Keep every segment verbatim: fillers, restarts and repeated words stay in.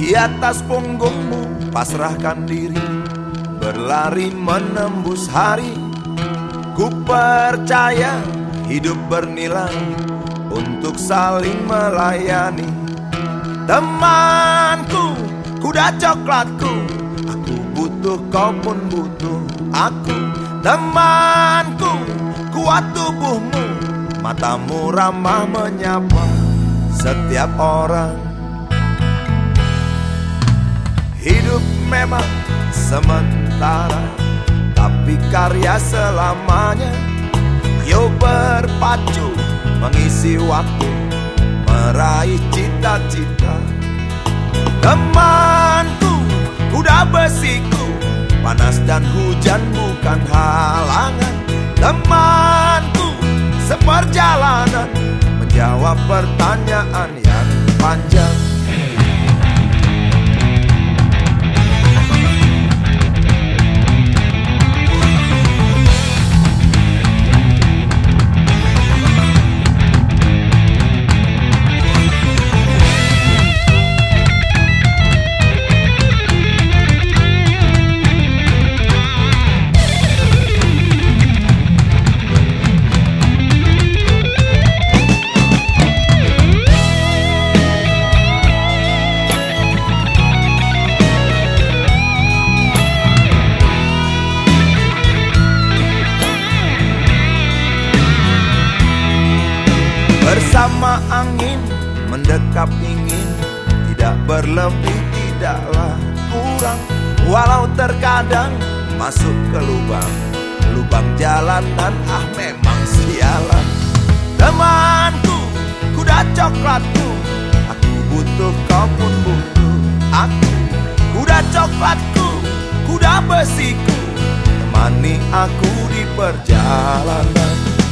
Di atas punggungmu pasrahkan diri, berlari menembus hari. Ku percaya hidup bernilai untuk saling melayani. Temanku, kuda coklatku, aku butuh, kau pun butuh aku. Temanku, kuat tubuhmu, matamu ramah menyapa setiap orang. Hidup memang sementara, tapi karya selamanya. Yo berpacu mengisi waktu, meraih cita-cita. Temanku, kuda besiku, panas dan hujan bukan halangan. Temanku, seperjalanan menjawab pertanyaan yang panjang. Bersama angin mendekap ingin, tidak berlebih, tidaklah kurang. Walau terkadang masuk ke lubang, lubang jalanan, ah memang sialan. Temanku, kuda coklatku, aku butuh, kau pun butuh aku. Kuda coklatku, kuda besiku, temani aku di perjalanan.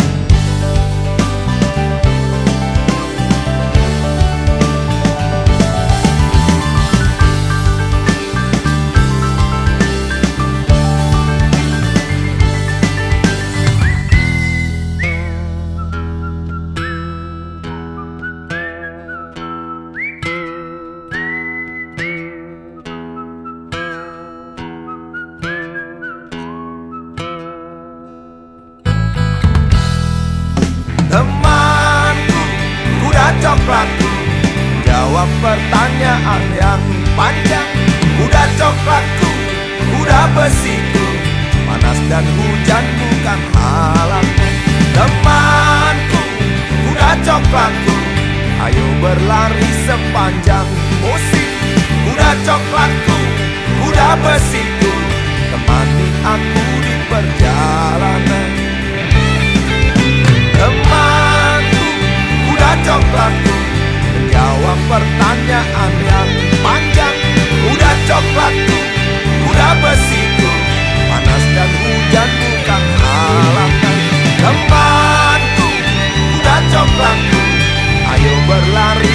Temanku, kuda coklatku, jawab pertanyaan yang panjang. Kuda coklatku, kuda besiku, panas dan hujan bukan halangan. Temanku, kuda coklatku, ayo berlari sepanjang musim. Kuda coklatku, kuda besiku, temani aku di perjalanan. Temanku, kuda coklatku, menjawab pertanyaan yang panjang. Kuda coklatku, kuda besiku, panas dan hujan bukan halangan. Temanku, kuda coklatku, ayo berlari